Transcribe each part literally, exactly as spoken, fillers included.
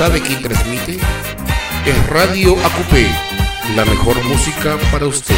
¿Sabe quién transmite? Es Radio Acupé, la mejor música para usted.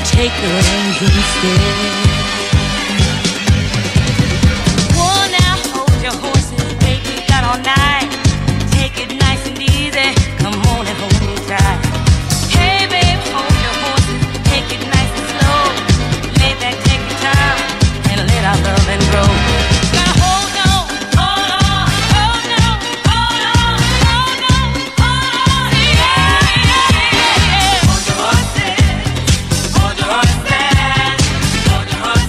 take the reins instead. Whoa, now hold your horses, baby, got all night. Take it nice and easy, come on and hold me tight. Hey, babe, hold your horses, take it nice and slow. Lay back, take your time, and let our loving grow. Gotta hold on, hold on, hold on, hold on, hold on, hold on, yeah, yeah, yeah. Hold your horses, hold your horses, hold your horses.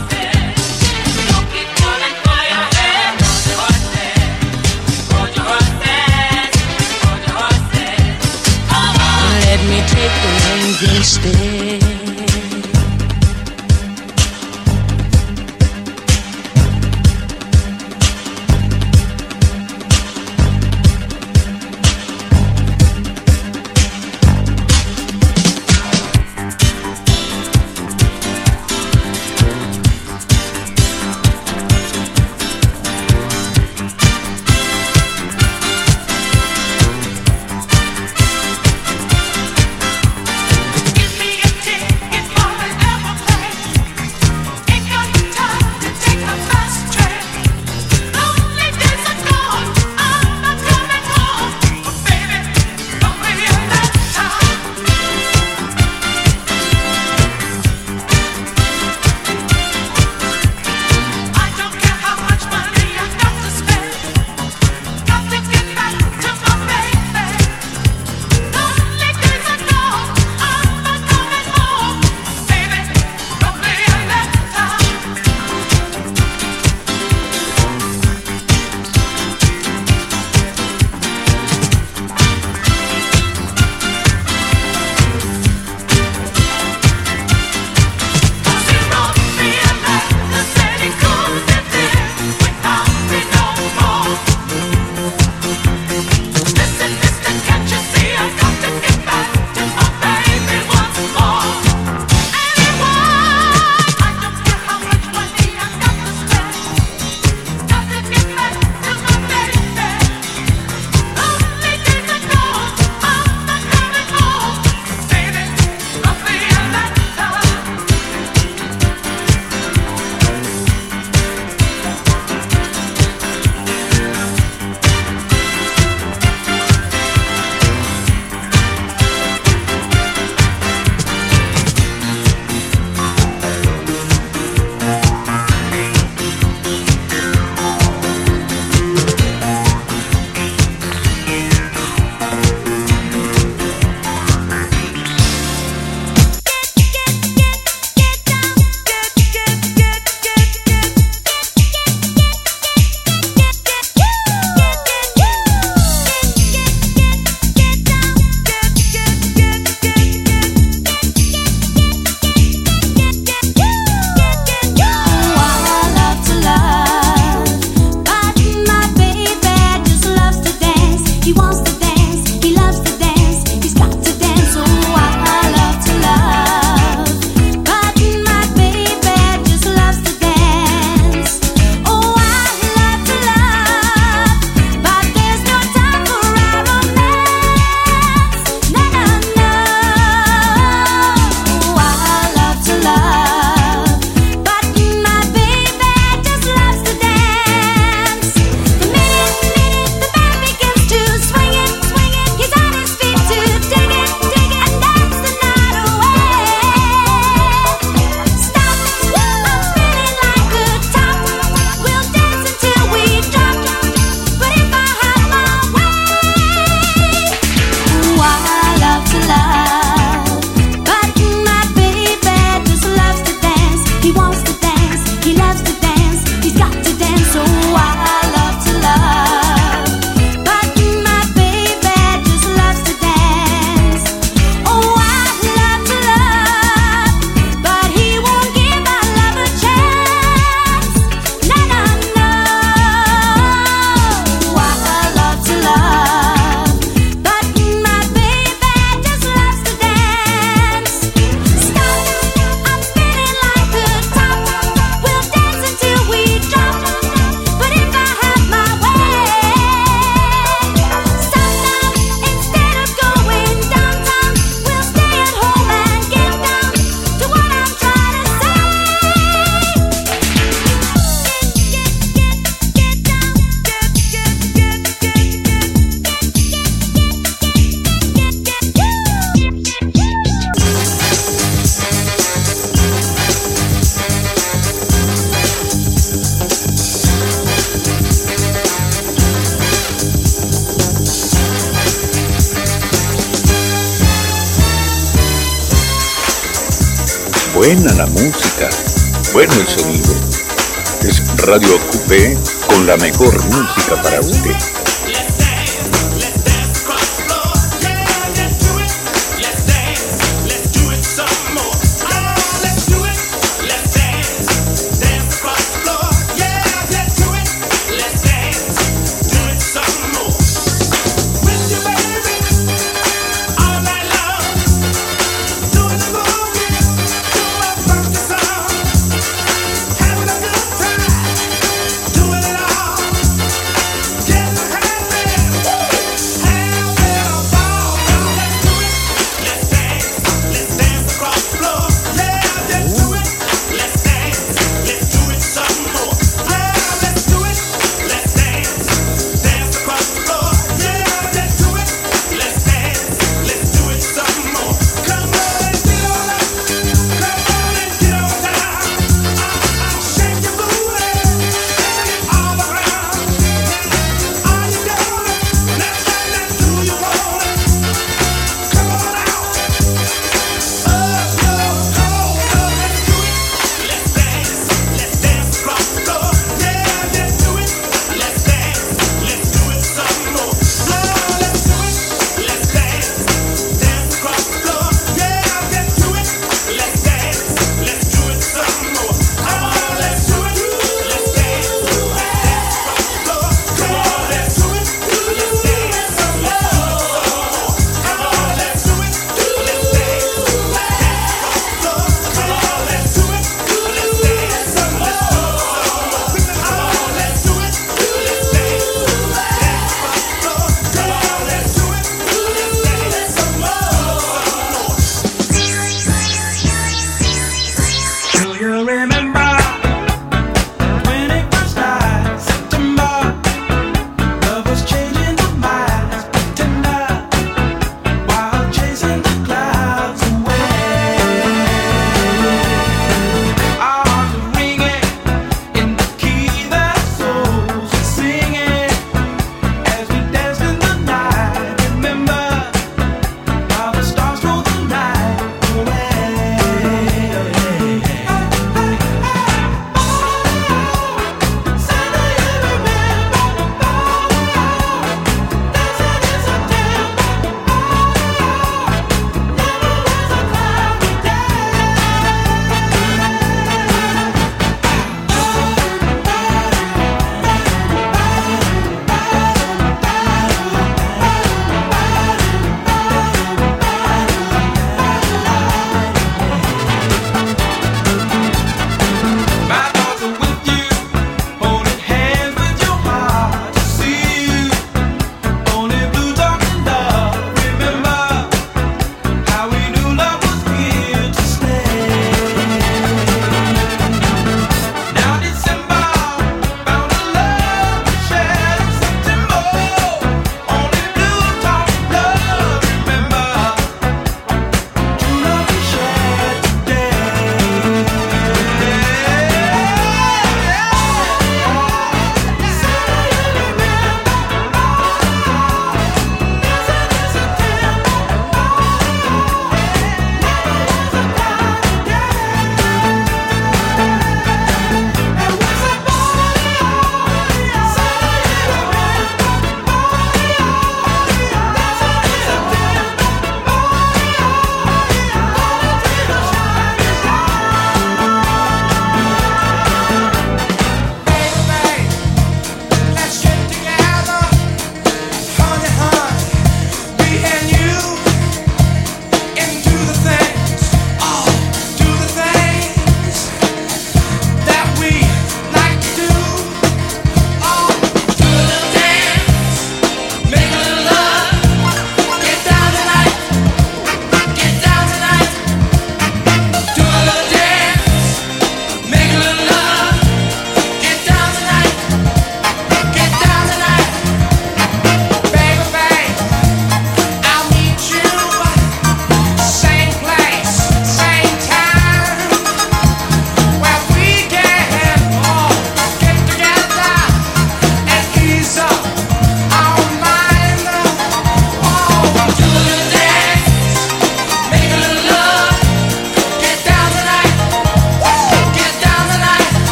Buena la música, bueno el sonido. Es Radio Acupé con la mejor música para usted.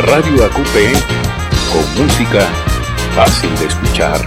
Radio A Q P con música fácil de escuchar.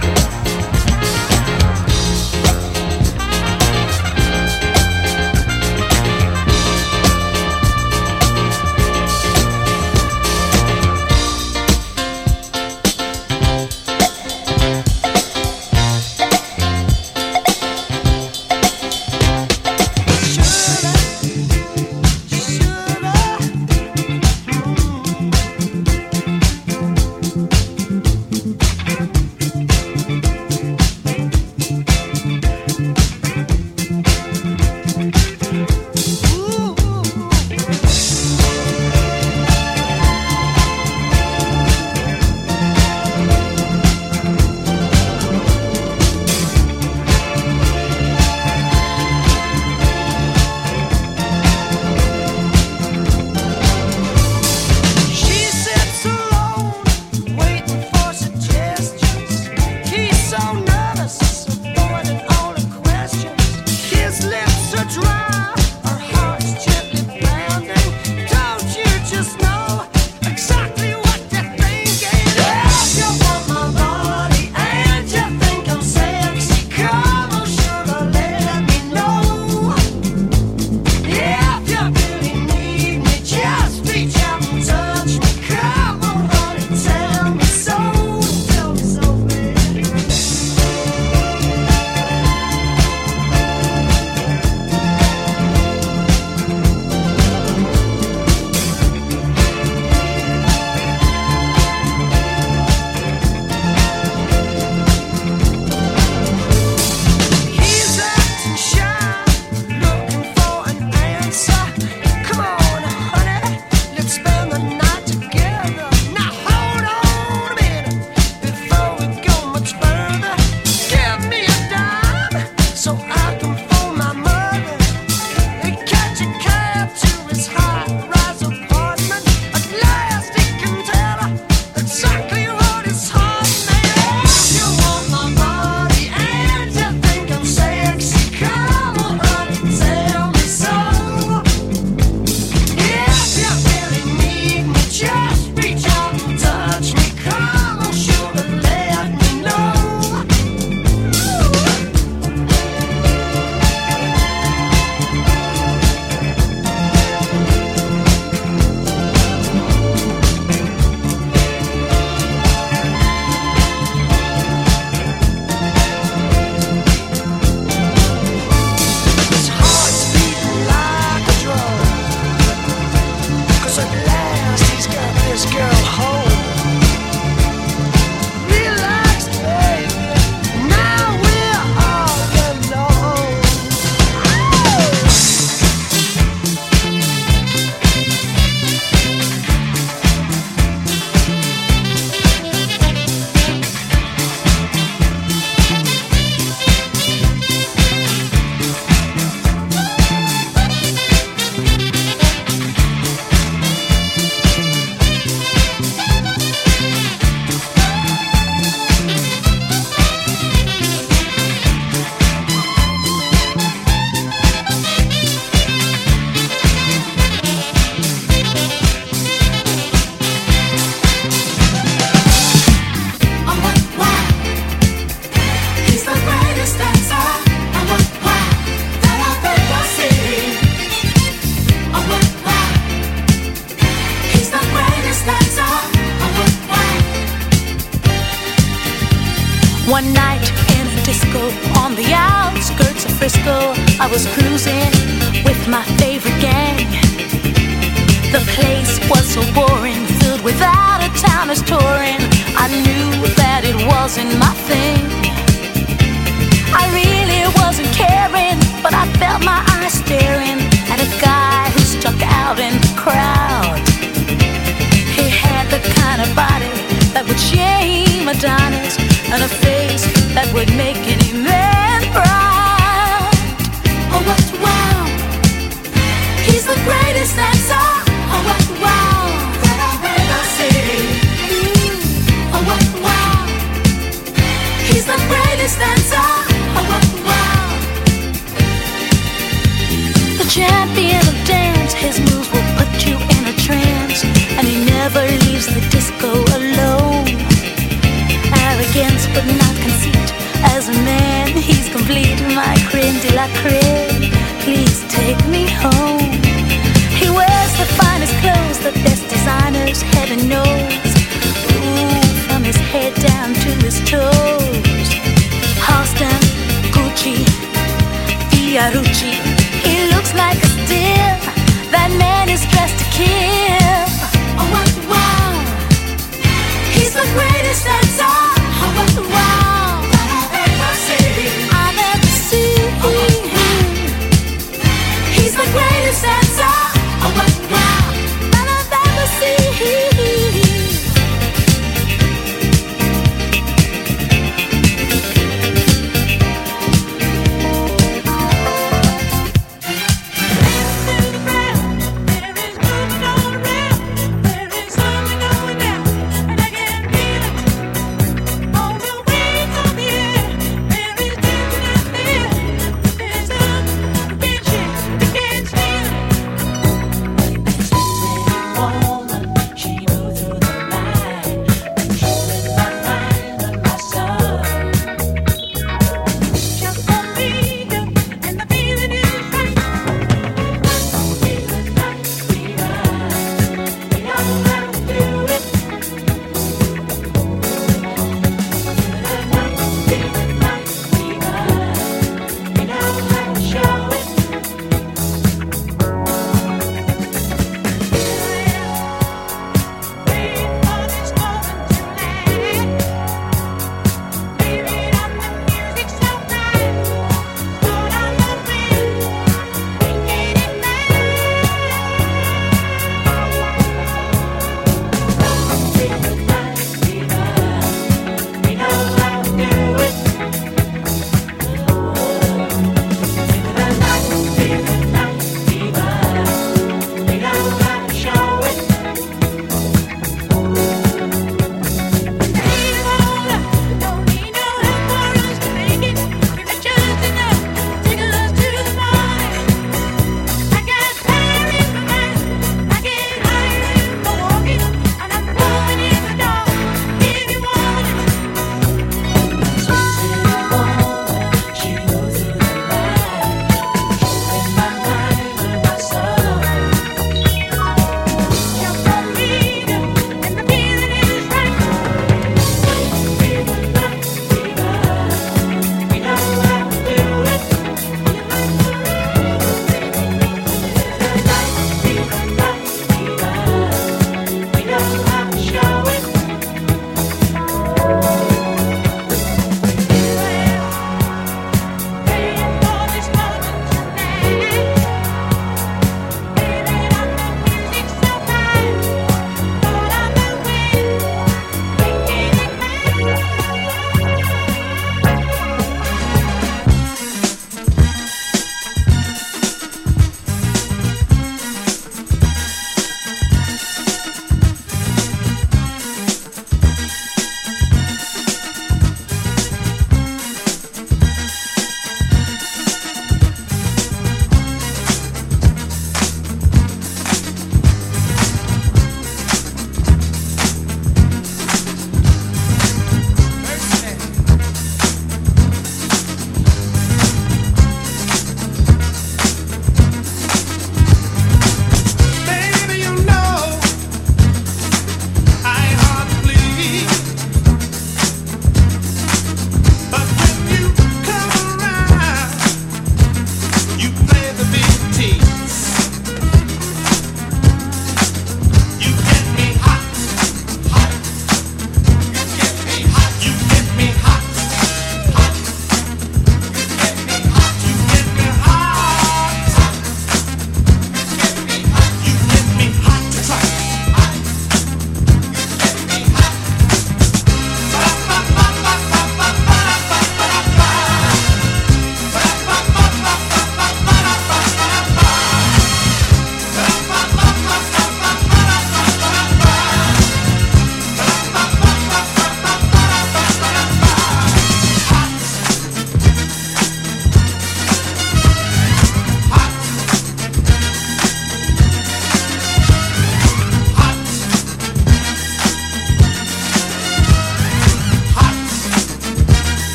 One night in a disco on the outskirts of Frisco, I was cruising with my favorite gang. The place was so boring, filled with out-of-towners touring. I knew that it wasn't my thing. I really wasn't caring, but I felt my eyes staring at a guy who stuck out in the crowd. He had the kind of body that would shame Adonis, and a face that would make any man proud. Oh, what wow! He's the greatest dancer. Oh, what wow! That I've ever seen. Mm. Oh, what wow! He's the greatest dancer. Oh, what wow! The champion of dance, his moves will put you in a trance, and he never leaves leaves the disco alone. Arrogance but not conceit. As a man, he's complete. My creme de la creme. Please take me home. He wears the finest clothes, the best designers, heaven knows. Ooh, from his head down to his toes. Halston, Gucci, Fiorucci. He looks like a steal. That man is dressed to kill. Oh, wow, wow.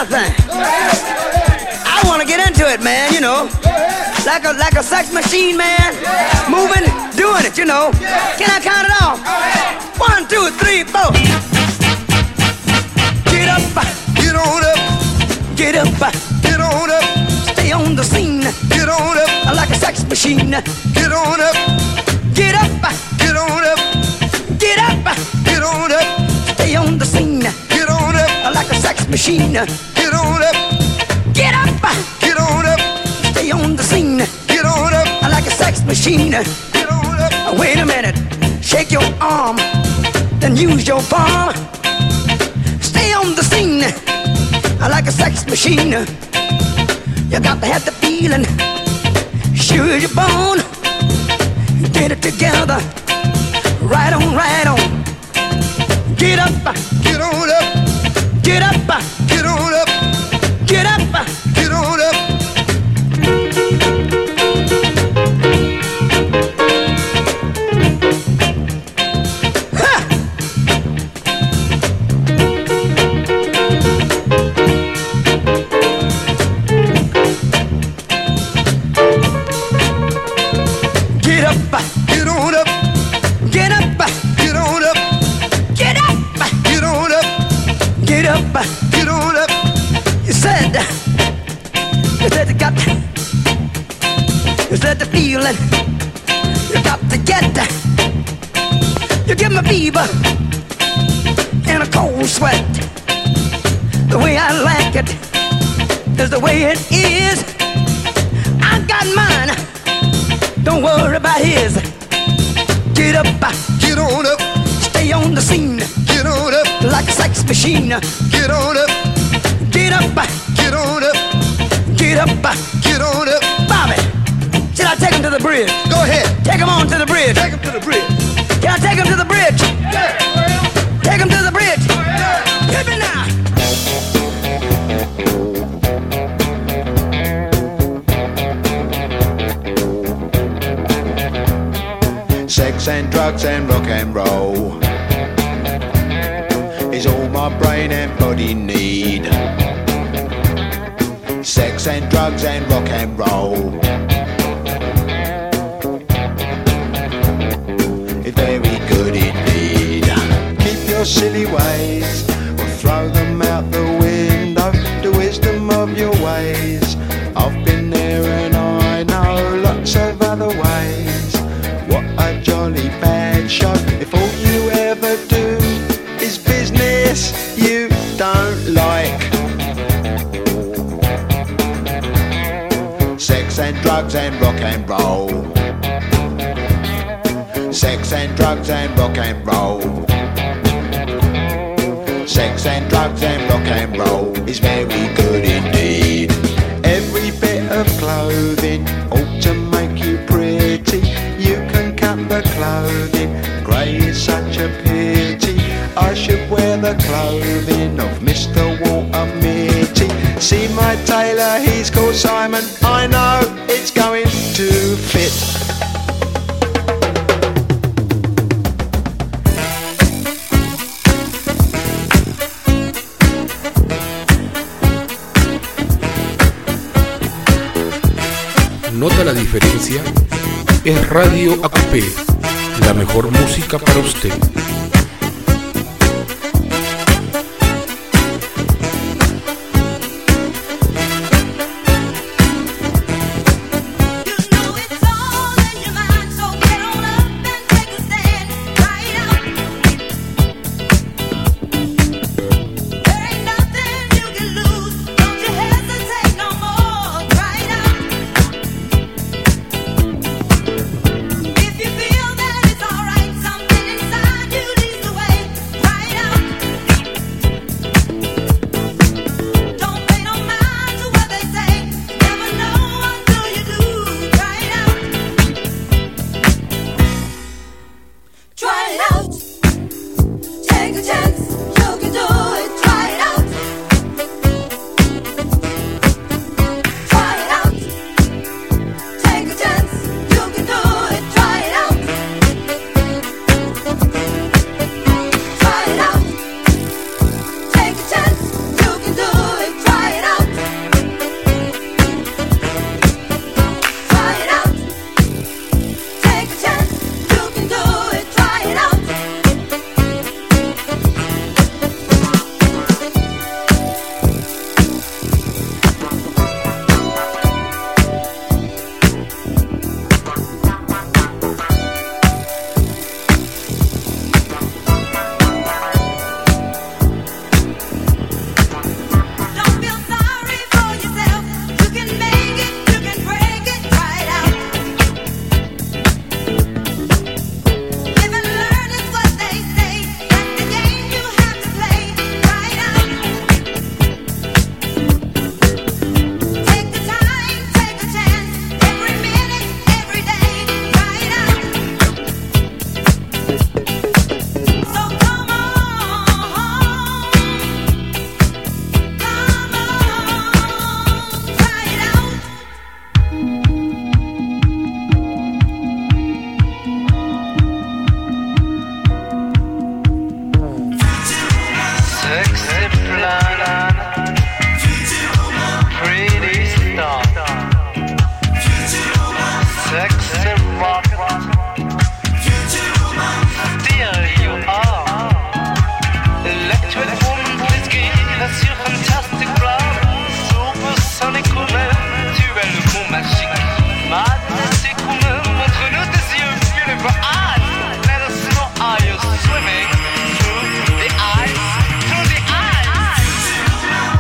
thing. I want to get into it, man, you know. Like a like a sex machine, man. Moving, doing it, you know. Can I count it off? One, two, three, four. Get up, get on up. Get up, get on up. Stay on the scene. Get on up. Like a sex machine. Get on up. Get up, get on up. Get up, get on up. Stay on the scene. Get on up. Like a sex machine. Get on up. Get up, get on up. Stay on the scene. Get on up. Like a sex machine. Get on up. Wait a minute. Shake your arm. Then use your palm. Stay on the scene. Like a sex machine. You got to have the feeling. Sure as you're born. Get it together. Right on, right on. Get up, get on up. Get up, get on up. Get up, get on up. Ha! Get up, get on up. Get up, get on up. Get up, get on up. Get up, get on up. You said, you said you got, you said the feeling. You got to get, you give me fever and a cold sweat. The way I like it is the way it is. I got mine. Don't worry about his. Get up, get on up. Stay on the scene. Get on up. Like a sex machine. Get on up. Get up, get on up. Get up, get on up. Bobby, should I take him to the bridge? Go ahead. Take him on to the bridge. Take him to the bridge. Can I take him to the bridge? Yeah. Take him to the bridge. Yeah. Hit me now. Sex and drugs and rock and roll is all my brain and body need. Sex and drugs and rock and roll is very good indeed. Keep your silly ways or throw them out the window. The wisdom of your ways, I've been there and I know lots of other ways. What a jolly bad show if all you ever do is business you don't like. Sex and drugs and rock and roll. Sex and drugs and rock and roll. Sex and drugs and rock and roll is very good indeed. Every bit of clothing ought to make you pretty. You can cut the clothing, grey is such a pity. I should wear the clothing of Mister Walter Mitty. See my tailor, he's called Simon. I know it's going to fit. ¿Nota la diferencia? Es Radio A Q P, la mejor música para usted. If you feel that it's alright, something inside you Swimming through the eyes, through the eyes.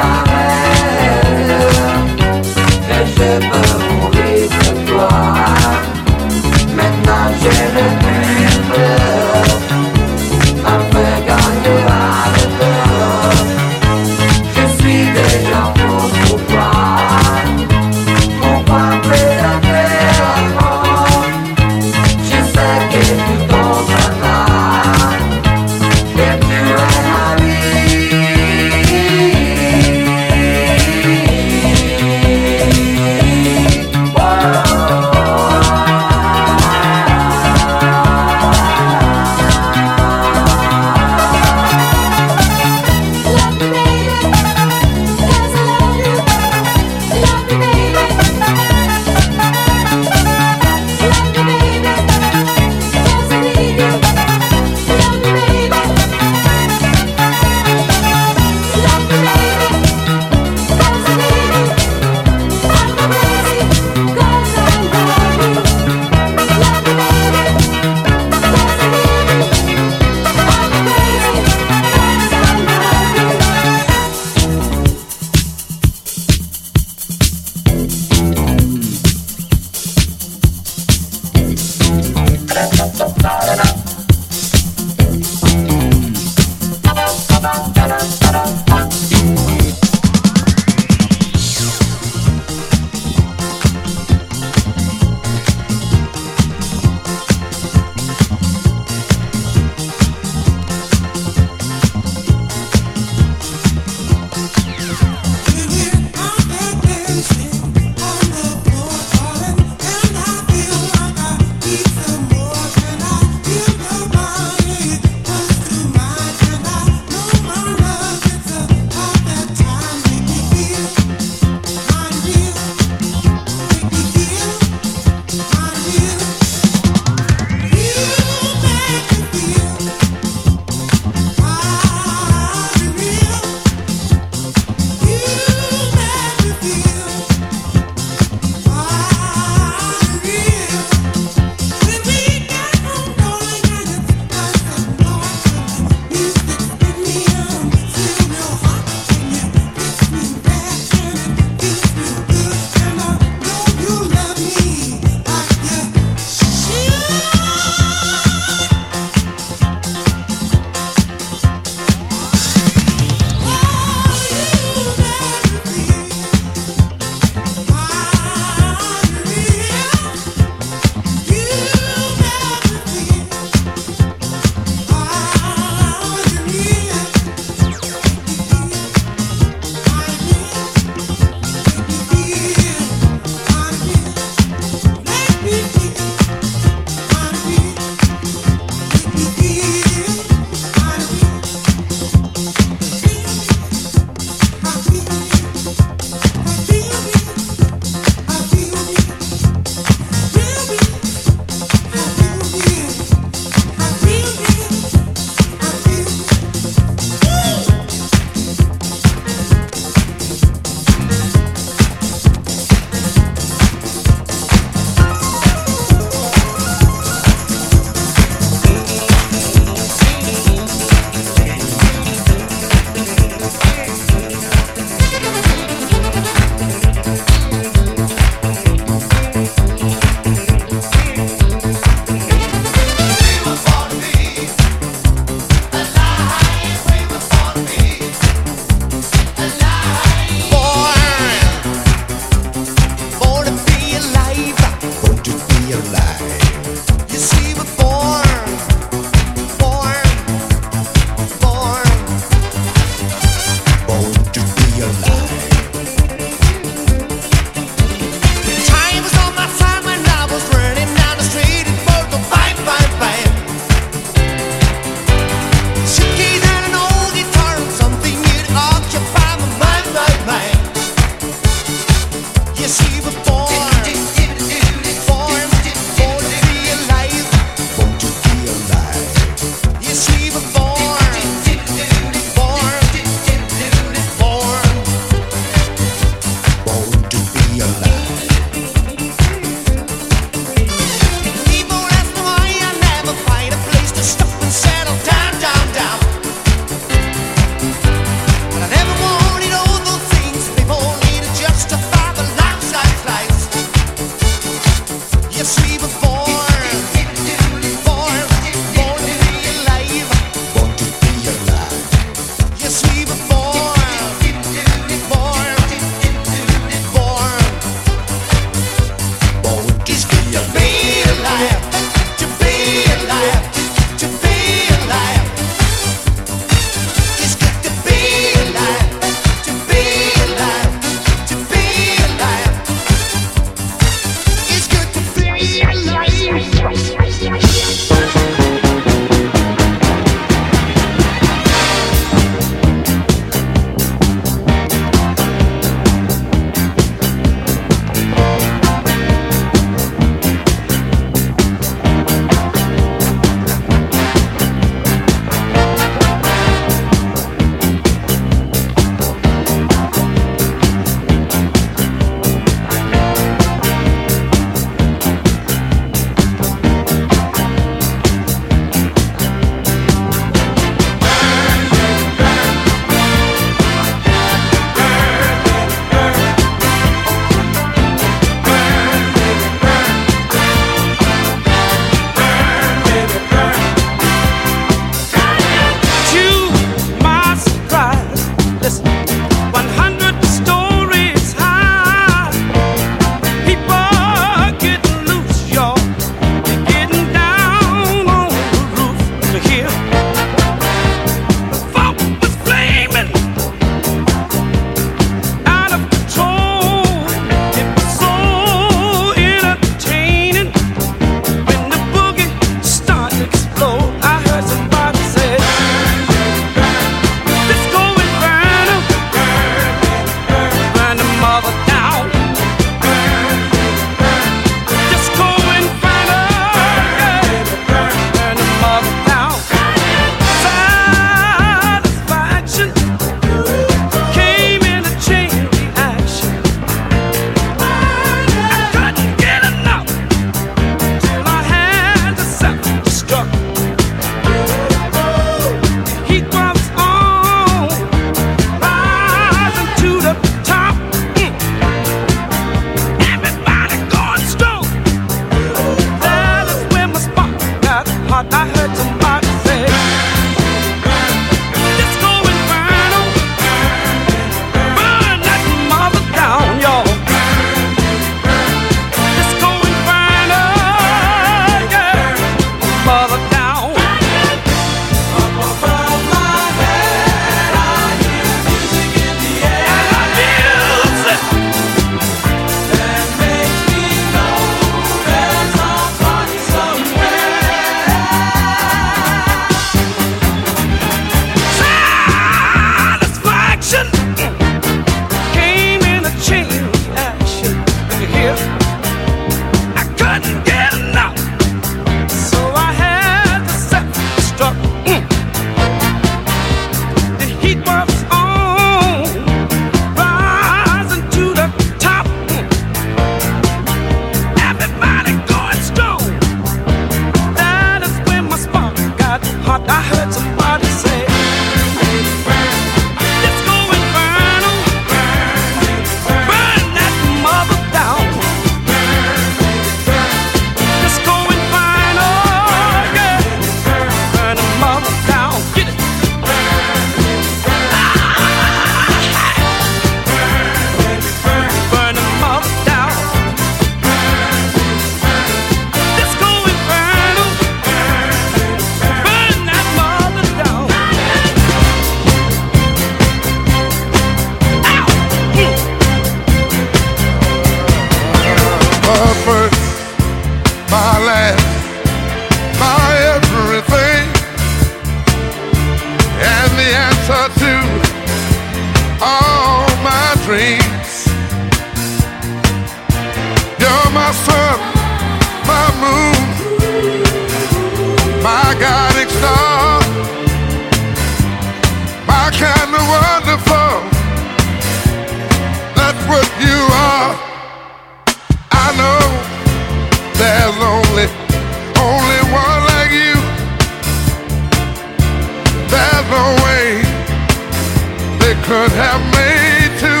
could have made two.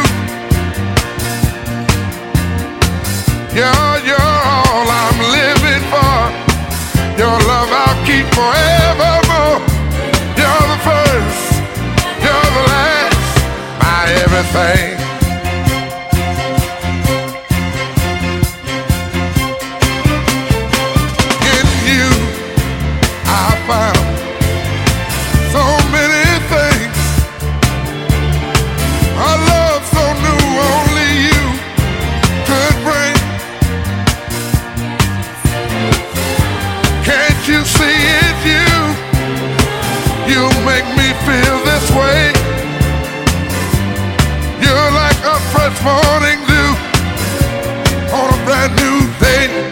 You're, you're all I'm living for. Your love I'll keep forevermore. You're the first, you're the last, my everything. In you I found so many things. A love so new only you could bring. Can't you see it, you? You make me feel this way. You're like a fresh morning dew on a brand new day.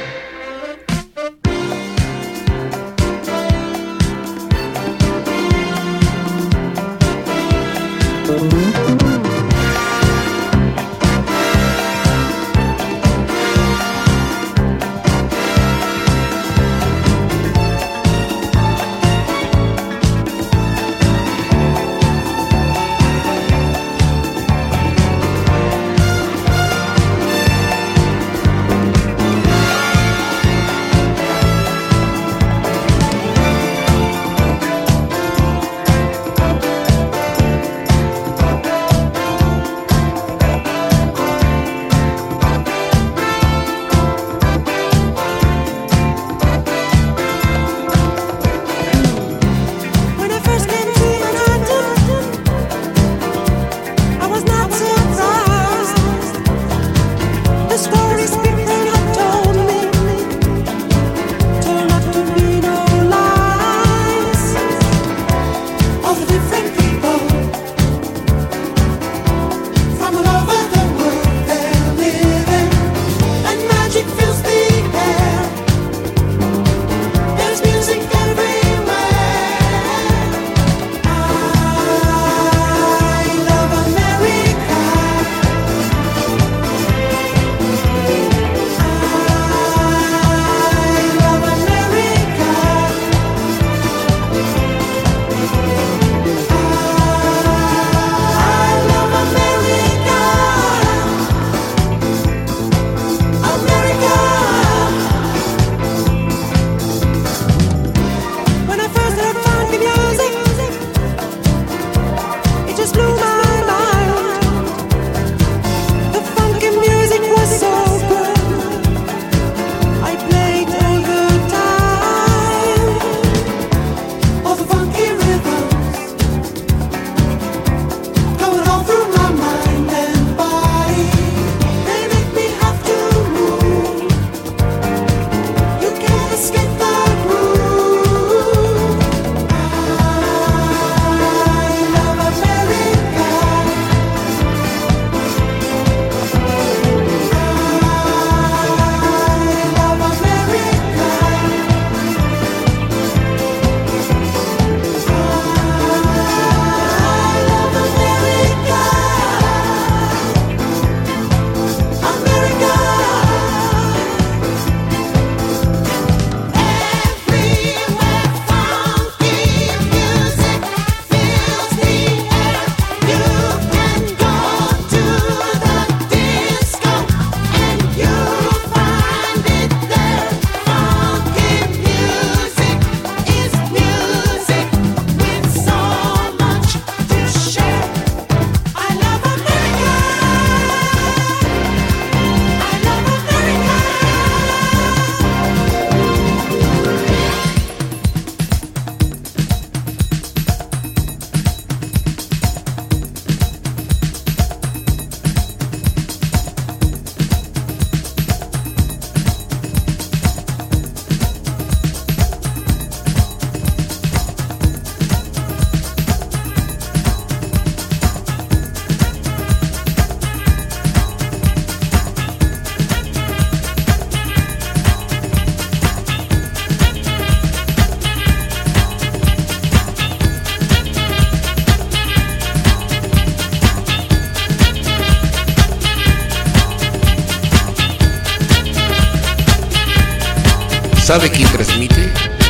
¿Sabe quién transmite?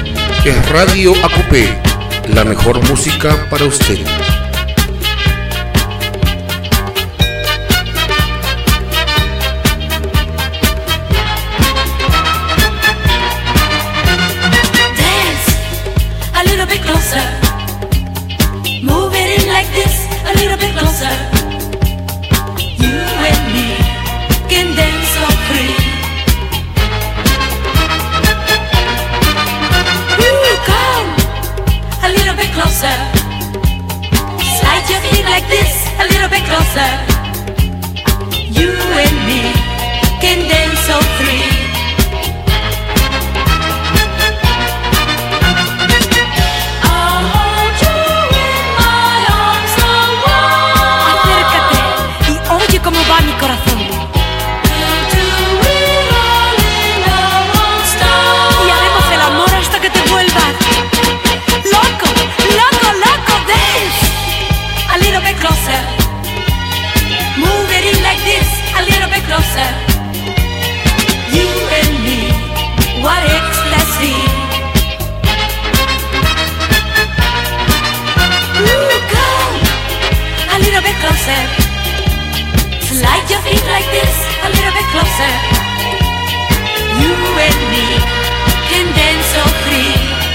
Es Radio A Q P, la mejor música para usted. like this, a little bit closer. You and me can dance so free. I'll hold you in my arms so warm. Acércate y oye cómo va mi corazón. Y haremos el amor hasta que te vuelvas loco, loco, loco. Dance a little bit closer. Move it in like this, a little bit closer. You and me, what ecstasy. Ooh, come a little bit closer. Slide your feet like this, a little bit closer. You and me can dance so free.